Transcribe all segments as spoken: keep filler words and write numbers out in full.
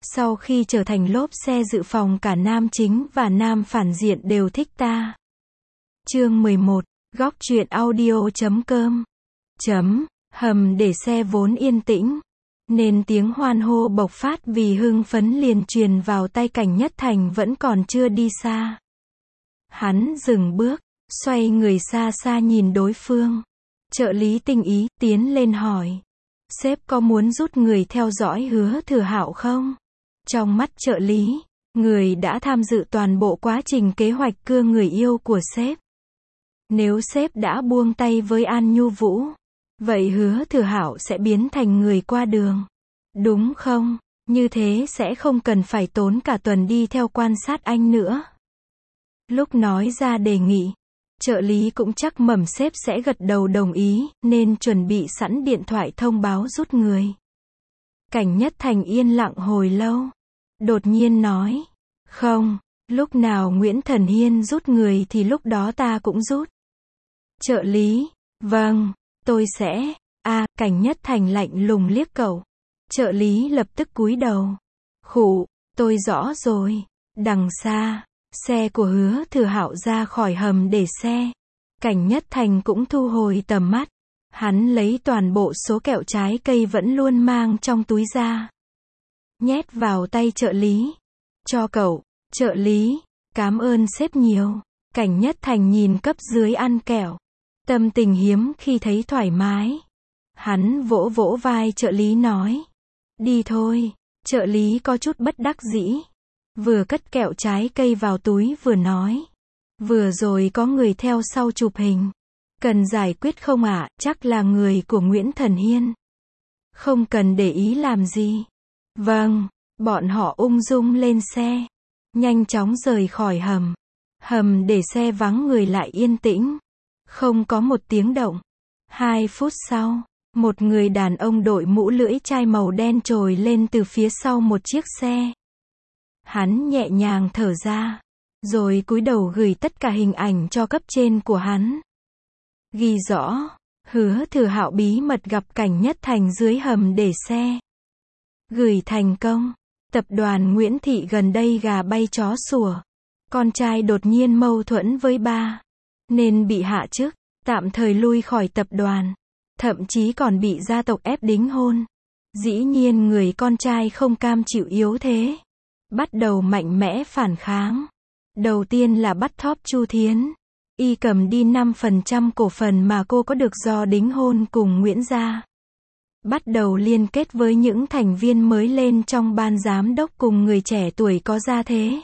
Sau khi trở thành lốp xe dự phòng cả nam chính và nam phản diện đều thích ta. Chương mười một, góc truyện audio chấm com. Chấm, hầm để xe vốn yên tĩnh, nên tiếng hoan hô bộc phát vì hưng phấn liền truyền vào tai Cảnh Nhất Thành vẫn còn chưa đi xa. Hắn dừng bước, xoay người xa xa nhìn đối phương. Trợ lý tinh ý tiến lên hỏi. Sếp có muốn rút người theo dõi Hứa Thừa Hạo không? Trong mắt trợ lý, người đã tham dự toàn bộ quá trình kế hoạch cưa người yêu của sếp. Nếu sếp đã buông tay với An Nhu Vũ, vậy Hứa Thừa Hạo sẽ biến thành người qua đường. Đúng không? Như thế sẽ không cần phải tốn cả tuần đi theo quan sát anh nữa. Lúc nói ra đề nghị, trợ lý cũng chắc mẩm sếp sẽ gật đầu đồng ý, nên chuẩn bị sẵn điện thoại thông báo rút người. Cảnh Nhất Thành yên lặng hồi lâu, đột nhiên nói, không, lúc nào Nguyễn Thần Hiên rút người thì lúc đó ta cũng rút. Trợ lý, vâng, tôi sẽ, a à, Cảnh Nhất Thành lạnh lùng liếc cậu. Trợ lý lập tức cúi đầu. Khụ, tôi rõ rồi. Đằng xa, xe của Hứa Thừa Hạo ra khỏi hầm để xe. Cảnh Nhất Thành cũng thu hồi tầm mắt. Hắn lấy toàn bộ số kẹo trái cây vẫn luôn mang trong túi ra, nhét vào tay trợ lý. Cho cậu, trợ lý, cảm ơn sếp nhiều. Cảnh Nhất Thành nhìn cấp dưới ăn kẹo, tâm tình hiếm khi thấy thoải mái. Hắn vỗ vỗ vai trợ lý nói, đi thôi. Trợ lý có chút bất đắc dĩ, vừa cất kẹo trái cây vào túi vừa nói, vừa rồi có người theo sau chụp hình. Cần giải quyết không ạ? À? Chắc là người của Nguyễn Thần Hiên. Không cần để ý làm gì. Vâng, bọn họ ung dung lên xe, nhanh chóng rời khỏi hầm. Hầm để xe vắng người lại yên tĩnh, không có một tiếng động. Hai phút sau, một người đàn ông đội mũ lưỡi chai màu đen trồi lên từ phía sau một chiếc xe. Hắn nhẹ nhàng thở ra, rồi cúi đầu gửi tất cả hình ảnh cho cấp trên của hắn. Ghi rõ, Hứa Thừa Hạo bí mật gặp Cảnh Nhất Thành dưới hầm để xe. Gửi thành công. Tập đoàn Nguyễn Thị gần đây gà bay chó sủa. Con trai đột nhiên mâu thuẫn với ba, nên bị hạ chức, tạm thời lui khỏi tập đoàn. Thậm chí còn bị gia tộc ép đính hôn. Dĩ nhiên người con trai không cam chịu yếu thế, bắt đầu mạnh mẽ phản kháng. Đầu tiên là bắt thóp Chu Thiến. Y cầm đi năm phần trăm cổ phần mà cô có được do đính hôn cùng Nguyễn gia. Bắt đầu liên kết với những thành viên mới lên trong ban giám đốc cùng người trẻ tuổi có gia thế.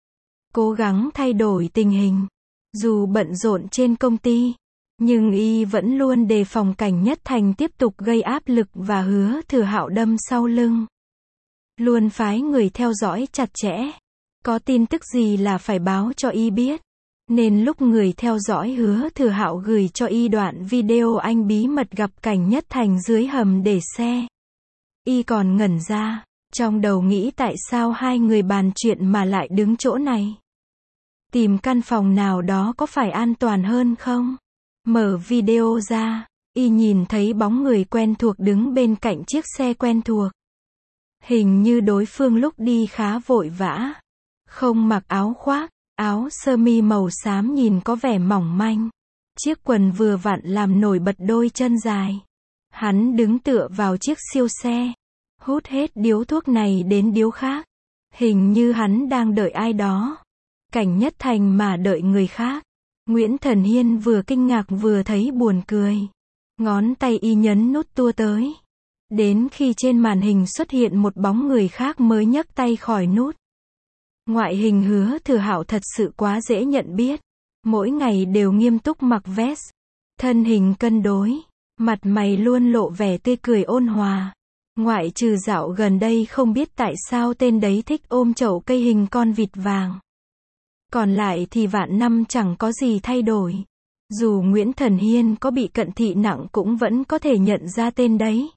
Cố gắng thay đổi tình hình. Dù bận rộn trên công ty, nhưng Y vẫn luôn đề phòng Cảnh Nhất Thành tiếp tục gây áp lực và Hứa Thừa Hạo đâm sau lưng. Luôn phái người theo dõi chặt chẽ. Có tin tức gì là phải báo cho Y biết. Nên lúc người theo dõi Hứa Thừa Hạo gửi cho Y đoạn video anh bí mật gặp Cảnh Nhất Thành dưới hầm để xe, Y còn ngẩn ra, trong đầu nghĩ tại sao hai người bàn chuyện mà lại đứng chỗ này. Tìm căn phòng nào đó có phải an toàn hơn không? Mở video ra, Y nhìn thấy bóng người quen thuộc đứng bên cạnh chiếc xe quen thuộc. Hình như đối phương lúc đi khá vội vã, không mặc áo khoác. Áo sơ mi màu xám nhìn có vẻ mỏng manh. Chiếc quần vừa vặn làm nổi bật đôi chân dài. Hắn đứng tựa vào chiếc siêu xe, hút hết điếu thuốc này đến điếu khác. Hình như hắn đang đợi ai đó. Cảnh Nhất Thành mà đợi người khác. Nguyễn Thần Hiên vừa kinh ngạc vừa thấy buồn cười. Ngón tay Y nhấn nút tua tới. Đến khi trên màn hình xuất hiện một bóng người khác mới nhấc tay khỏi nút. Ngoại hình Hứa Thừa Hạo thật sự quá dễ nhận biết. Mỗi ngày đều nghiêm túc mặc vest. Thân hình cân đối. Mặt mày luôn lộ vẻ tươi cười ôn hòa. Ngoại trừ dạo gần đây không biết tại sao tên đấy thích ôm chậu cây hình con vịt vàng. Còn lại thì vạn năm chẳng có gì thay đổi. Dù Nguyễn Thần Hiên có bị cận thị nặng cũng vẫn có thể nhận ra tên đấy.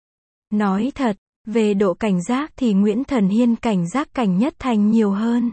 Nói thật, về độ cảnh giác thì Nguyễn Thần Hiên cảnh giác Cảnh Nhất Thành nhiều hơn.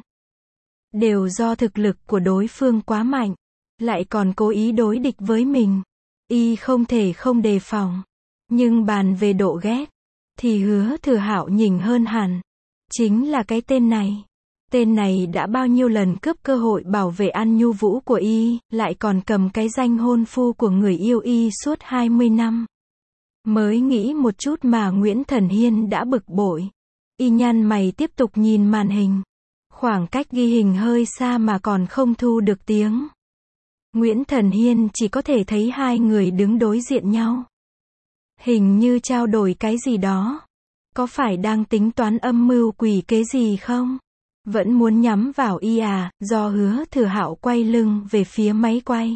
Đều do thực lực của đối phương quá mạnh, lại còn cố ý đối địch với mình. Y không thể không đề phòng. Nhưng bàn về độ ghét, thì Hứa Thừa Hạo nhỉnh hơn hẳn. Chính là cái tên này. Tên này đã bao nhiêu lần cướp cơ hội bảo vệ An Nhu Vũ của y, lại còn cầm cái danh hôn phu của người yêu y suốt hai mươi năm. Mới nghĩ một chút mà Nguyễn Thần Hiên đã bực bội. Y nhăn mày tiếp tục nhìn màn hình. Khoảng cách ghi hình hơi xa mà còn không thu được tiếng. Nguyễn Thần Hiên chỉ có thể thấy hai người đứng đối diện nhau. Hình như trao đổi cái gì đó. Có phải đang tính toán âm mưu quỷ kế gì không? Vẫn muốn nhắm vào y à, do Hứa Thừa Hạo quay lưng về phía máy quay.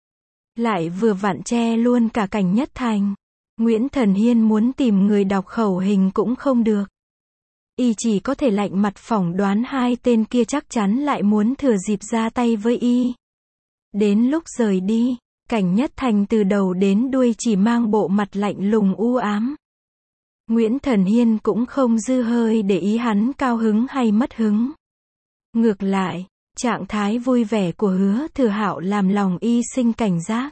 Lại vừa vặn che luôn cả Cảnh Nhất Thành. Nguyễn Thần Hiên muốn tìm người đọc khẩu hình cũng không được. Y chỉ có thể lạnh mặt phỏng đoán hai tên kia chắc chắn lại muốn thừa dịp ra tay với y. Đến lúc rời đi, Cảnh Nhất Thành từ đầu đến đuôi chỉ mang bộ mặt lạnh lùng u ám. Nguyễn Thần Hiên cũng không dư hơi để ý hắn cao hứng hay mất hứng. Ngược lại, trạng thái vui vẻ của Hứa Thừa Hạo làm lòng y sinh cảnh giác.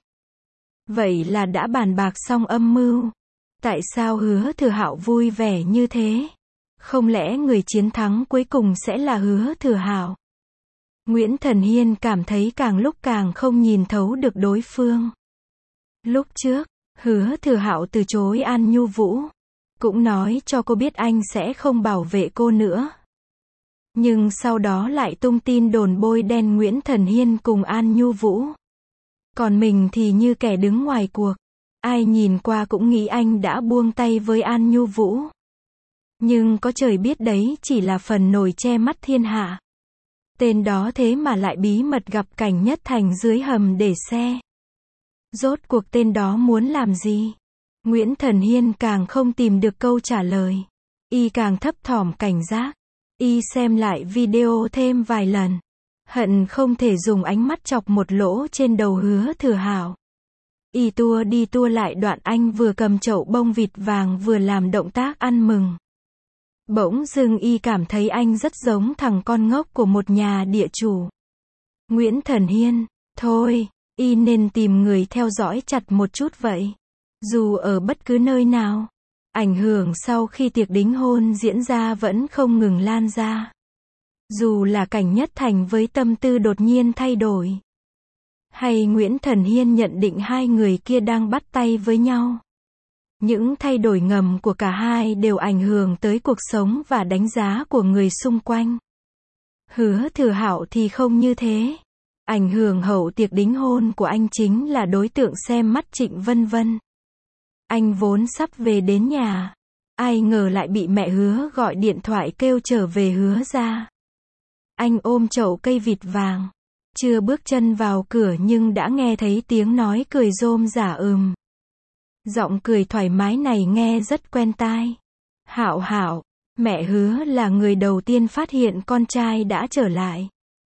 Vậy là đã bàn bạc xong âm mưu. Tại sao Hứa Thừa Hạo vui vẻ như thế? Không lẽ người chiến thắng cuối cùng sẽ là Hứa Thừa Hạo? Nguyễn Thần Hiên cảm thấy càng lúc càng không nhìn thấu được đối phương. Lúc trước, Hứa Thừa Hạo từ chối An Nhu Vũ. Cũng nói cho cô biết anh sẽ không bảo vệ cô nữa. Nhưng sau đó lại tung tin đồn bôi đen Nguyễn Thần Hiên cùng An Nhu Vũ. Còn mình thì như kẻ đứng ngoài cuộc. Ai nhìn qua cũng nghĩ anh đã buông tay với An Nhu Vũ. Nhưng có trời biết đấy chỉ là phần nổi che mắt thiên hạ. Tên đó thế mà lại bí mật gặp Cảnh Nhất Thành dưới hầm để xe. Rốt cuộc tên đó muốn làm gì? Nguyễn Thần Hiên càng không tìm được câu trả lời. Y càng thấp thỏm cảnh giác. Y xem lại video thêm vài lần. Hận không thể dùng ánh mắt chọc một lỗ trên đầu Hứa Thừa Hạo. Y tua đi tua lại đoạn anh vừa cầm chậu bông vịt vàng vừa làm động tác ăn mừng. Bỗng dưng y cảm thấy anh rất giống thằng con ngốc của một nhà địa chủ. Nguyễn Thần Hiên, thôi, y nên tìm người theo dõi chặt một chút vậy. Dù ở bất cứ nơi nào, ảnh hưởng sau khi tiệc đính hôn diễn ra vẫn không ngừng lan ra. Dù là Cảnh Nhất Thành với tâm tư đột nhiên thay đổi. Hay Nguyễn Thần Hiên nhận định hai người kia đang bắt tay với nhau. Những thay đổi ngầm của cả hai đều ảnh hưởng tới cuộc sống và đánh giá của người xung quanh. Hứa Thừa Hạo thì không như thế. Ảnh hưởng hậu tiệc đính hôn của anh chính là đối tượng xem mắt Trịnh Vân Vân. Anh vốn sắp về đến nhà. Ai ngờ lại bị mẹ Hứa gọi điện thoại kêu trở về Hứa ra. Anh ôm chậu cây vịt vàng. Chưa bước chân vào cửa nhưng đã nghe thấy tiếng nói cười rôm rả ừm. Giọng cười thoải mái này nghe rất quen tai. Hạo Hạo, mẹ Hứa là người đầu tiên phát hiện con trai đã trở lại.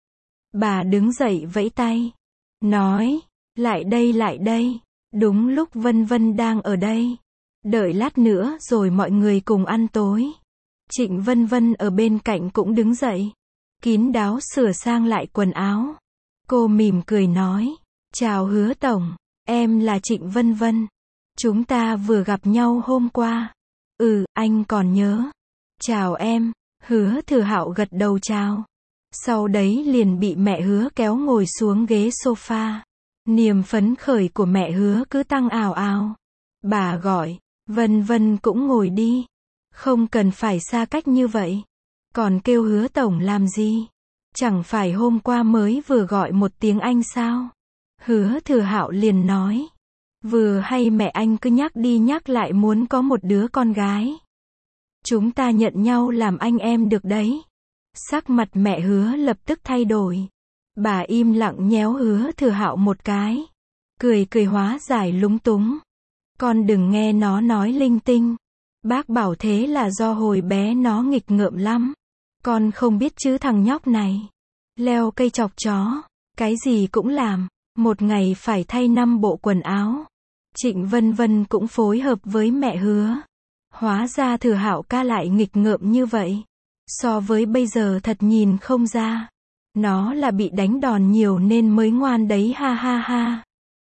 Bà đứng dậy vẫy tay. Nói, lại đây lại đây. Đúng lúc Vân Vân đang ở đây. Đợi lát nữa rồi mọi người cùng ăn tối. Trịnh Vân Vân ở bên cạnh cũng đứng dậy. Kín đáo sửa sang lại quần áo. Cô mỉm cười nói. Chào Hứa Tổng, em là Trịnh Vân Vân. Chúng ta vừa gặp nhau hôm qua. Ừ, anh còn nhớ. Chào em. Hứa Thừa Hạo gật đầu chào. Sau đấy liền bị mẹ Hứa kéo ngồi xuống ghế sofa. Niềm phấn khởi của mẹ Hứa cứ tăng ào ào. Bà gọi, Vân Vân cũng ngồi đi. Không cần phải xa cách như vậy. Còn kêu Hứa Tổng làm gì? Chẳng phải hôm qua mới vừa gọi một tiếng anh sao? Hứa Thừa Hạo liền nói. Vừa hay mẹ anh cứ nhắc đi nhắc lại muốn có một đứa con gái. Chúng ta nhận nhau làm anh em được đấy. Sắc mặt mẹ Hứa lập tức thay đổi. Bà im lặng nhéo Hứa Thừa Hạo một cái. Cười cười hóa giải lúng túng. Con đừng nghe nó nói linh tinh. Bác bảo thế là do hồi bé nó nghịch ngợm lắm. Con không biết chứ thằng nhóc này. Leo cây chọc chó. Cái gì cũng làm. Một ngày phải thay năm bộ quần áo. Trịnh Vân Vân cũng phối hợp với mẹ Hứa. Hóa ra Thừa Hạo ca lại nghịch ngợm như vậy. So với bây giờ thật nhìn không ra. Nó là bị đánh đòn nhiều nên mới ngoan đấy ha ha ha.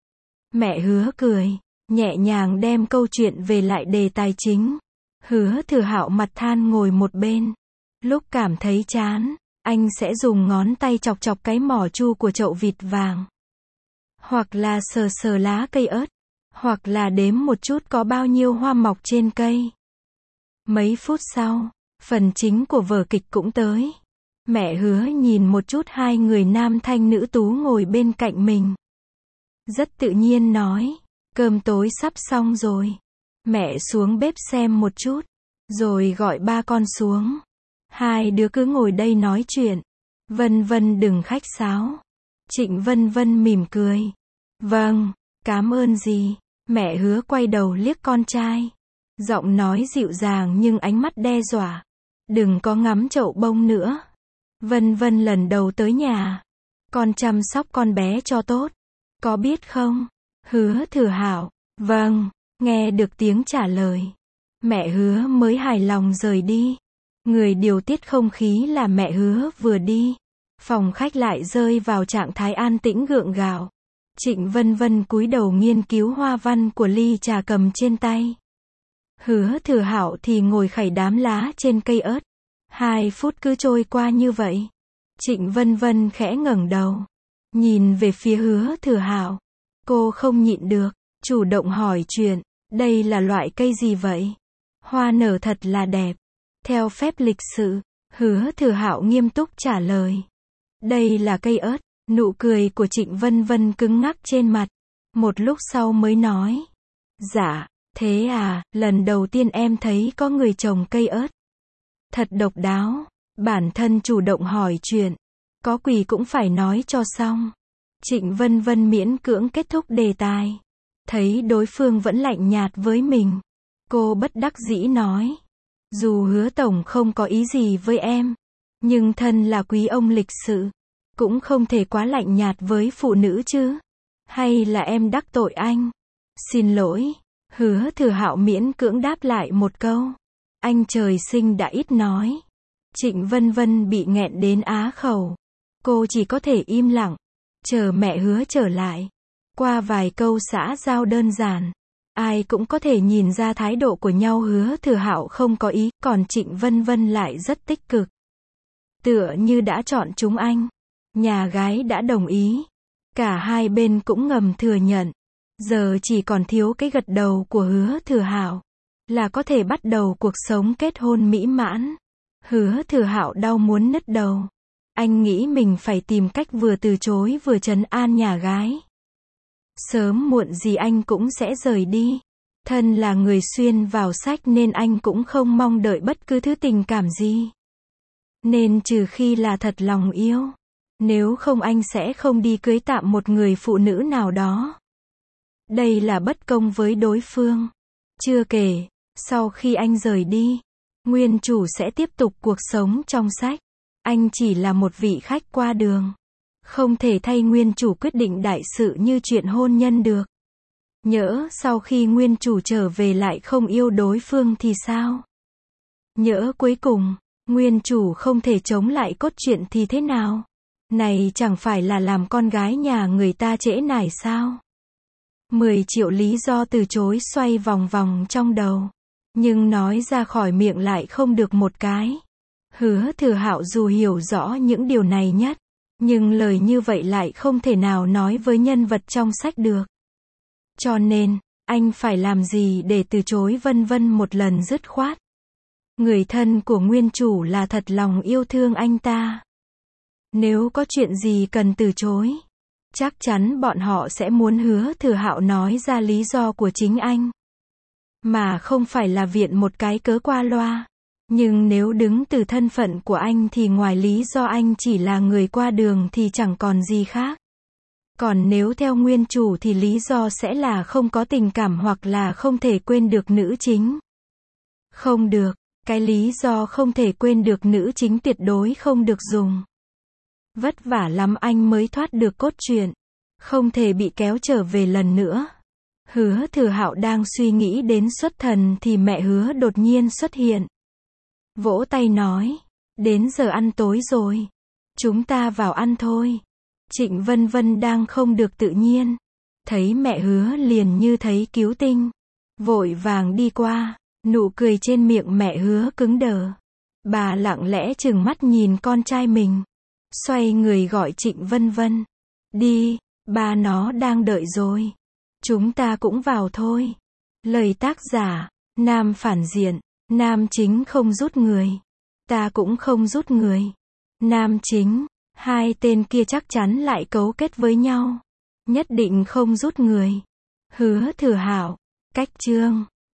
Mẹ Hứa cười, nhẹ nhàng đem câu chuyện về lại đề tài chính. Hứa Thừa Hạo mặt than ngồi một bên. Lúc cảm thấy chán, anh sẽ dùng ngón tay chọc chọc cái mỏ chu của chậu vịt vàng. Hoặc là sờ sờ lá cây ớt. Hoặc là đếm một chút có bao nhiêu hoa mọc trên cây. Mấy phút sau, phần chính của vở kịch cũng tới. Mẹ Hứa nhìn một chút hai người nam thanh nữ tú ngồi bên cạnh mình. Rất tự nhiên nói, cơm tối sắp xong rồi. Mẹ xuống bếp xem một chút, rồi gọi ba con xuống. Hai đứa cứ ngồi đây nói chuyện. Vân Vân đừng khách sáo. Trịnh Vân Vân mỉm cười. Vâng, cảm ơn dì. Mẹ Hứa quay đầu liếc con trai. Giọng nói dịu dàng nhưng ánh mắt đe dọa. Đừng có ngắm chậu bông nữa. Vân Vân lần đầu tới nhà. Con chăm sóc con bé cho tốt. Có biết không? Hứa Thừa Hạo. Vâng, nghe được tiếng trả lời. Mẹ Hứa mới hài lòng rời đi. Người điều tiết không khí là mẹ Hứa vừa đi. Phòng khách lại rơi vào trạng thái an tĩnh gượng gạo. Trịnh Vân Vân cúi đầu nghiên cứu hoa văn của ly trà cầm trên tay. Hứa Thừa Hạo thì ngồi khẩy đám lá trên cây ớt. Hai phút cứ trôi qua như vậy. Trịnh Vân Vân khẽ ngẩng đầu, nhìn về phía Hứa Thừa Hạo. Cô không nhịn được, chủ động hỏi chuyện. Đây là loại cây gì vậy? Hoa nở thật là đẹp. Theo phép lịch sự, Hứa Thừa Hạo nghiêm túc trả lời. Đây là cây ớt. Nụ cười của Trịnh Vân Vân cứng ngắc trên mặt. Một lúc sau mới nói. Dạ, thế à, lần đầu tiên em thấy có người trồng cây ớt. Thật độc đáo. Bản thân chủ động hỏi chuyện. Có quỳ cũng phải nói cho xong. Trịnh Vân Vân miễn cưỡng kết thúc đề tài. Thấy đối phương vẫn lạnh nhạt với mình. Cô bất đắc dĩ nói. Dù Hứa tổng không có ý gì với em. Nhưng thân là quý ông lịch sự. Cũng không thể quá lạnh nhạt với phụ nữ chứ. Hay là em đắc tội anh? Xin lỗi. Hứa Thừa Hạo miễn cưỡng đáp lại một câu. Anh trời sinh đã ít nói. Trịnh Vân Vân bị nghẹn đến á khẩu. Cô chỉ có thể im lặng. Chờ mẹ Hứa trở lại. Qua vài câu xã giao đơn giản. Ai cũng có thể nhìn ra thái độ của nhau. Hứa Thừa Hạo không có ý. Còn Trịnh Vân Vân lại rất tích cực. Tựa như đã chọn chúng anh. Nhà gái đã đồng ý. Cả hai bên cũng ngầm thừa nhận. Giờ chỉ còn thiếu cái gật đầu của Hứa Thừa Hạo. Là có thể bắt đầu cuộc sống kết hôn mỹ mãn. Hứa Thừa Hạo đau muốn nứt đầu. Anh nghĩ mình phải tìm cách vừa từ chối vừa trấn an nhà gái. Sớm muộn gì anh cũng sẽ rời đi. Thân là người xuyên vào sách nên anh cũng không mong đợi bất cứ thứ tình cảm gì. Nên trừ khi là thật lòng yêu. Nếu không anh sẽ không đi cưới tạm một người phụ nữ nào đó. Đây là bất công với đối phương. Chưa kể, sau khi anh rời đi, nguyên chủ sẽ tiếp tục cuộc sống trong sách. Anh chỉ là một vị khách qua đường. Không thể thay nguyên chủ quyết định đại sự như chuyện hôn nhân được. Nhỡ sau khi nguyên chủ trở về lại không yêu đối phương thì sao? Nhỡ cuối cùng, nguyên chủ không thể chống lại cốt truyện thì thế nào? Này chẳng phải là làm con gái nhà người ta trễ nải sao? Mười triệu lý do từ chối xoay vòng vòng trong đầu. Nhưng nói ra khỏi miệng lại không được một cái. Hứa Thừa Hạo dù hiểu rõ những điều này nhất. Nhưng lời như vậy lại không thể nào nói với nhân vật trong sách được. Cho nên, anh phải làm gì để từ chối Vân Vân một lần dứt khoát? Người thân của nguyên chủ là thật lòng yêu thương anh ta. Nếu có chuyện gì cần từ chối, chắc chắn bọn họ sẽ muốn Hứa Thừa Hạo nói ra lý do của chính anh. Mà không phải là viện một cái cớ qua loa. Nhưng nếu đứng từ thân phận của anh thì ngoài lý do anh chỉ là người qua đường thì chẳng còn gì khác. Còn nếu theo nguyên chủ thì lý do sẽ là không có tình cảm hoặc là không thể quên được nữ chính. Không được, cái lý do không thể quên được nữ chính tuyệt đối không được dùng. Vất vả lắm anh mới thoát được cốt truyện. Không thể bị kéo trở về lần nữa. Hứa Thừa Hạo đang suy nghĩ đến xuất thần thì mẹ Hứa đột nhiên xuất hiện. Vỗ tay nói, đến giờ ăn tối rồi. Chúng ta vào ăn thôi. Trịnh Vân Vân đang không được tự nhiên. Thấy mẹ Hứa liền như thấy cứu tinh. Vội vàng đi qua, nụ cười trên miệng mẹ Hứa cứng đờ. Bà lặng lẽ trừng mắt nhìn con trai mình. Xoay người gọi Trịnh Vân Vân. Đi, ba nó đang đợi rồi. Chúng ta cũng vào thôi. Lời tác giả, nam phản diện, nam chính không rút người. Ta cũng không rút người. Nam chính, hai tên kia chắc chắn lại cấu kết với nhau. Nhất định không rút người. Hứa Thừa Hảo, cách chương.